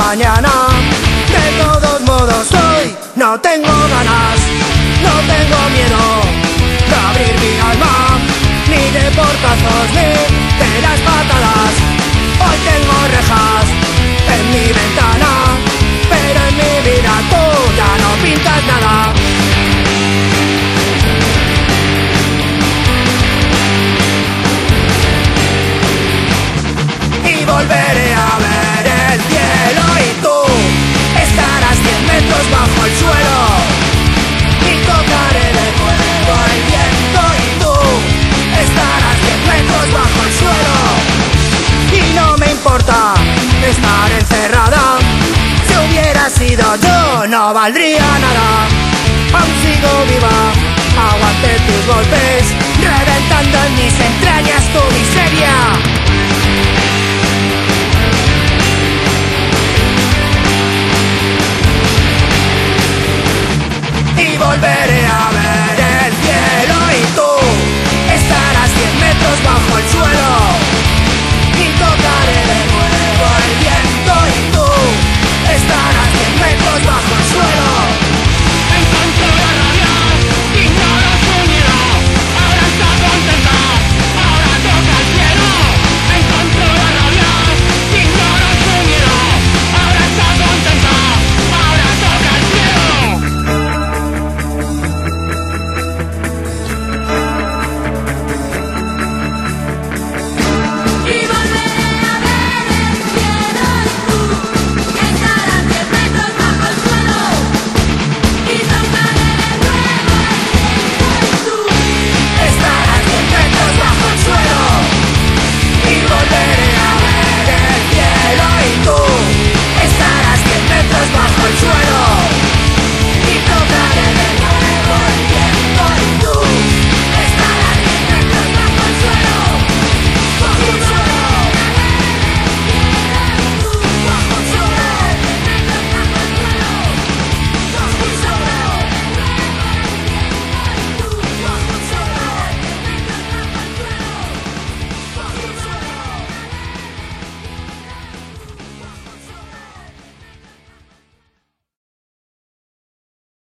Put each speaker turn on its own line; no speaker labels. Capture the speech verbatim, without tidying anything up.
mañana. De todos modos hoy no tengo ganas, no tengo miedo de abrir mi alma, ni de portazos ni de las patadas. Hoy tengo rejas en mi ventana, pero en mi vida tú ya no pintas nada. Y volveré a ver el cielo y tú estarás cien metros bajo el suelo. Y tocaré de nuevo el viento y tú estarás cien metros bajo el suelo. Y no me importa estar encerrada, si hubiera sido yo no valdría nada. Aún sigo viva, aguante tus golpes, reventando en mis entrañas tu miseria.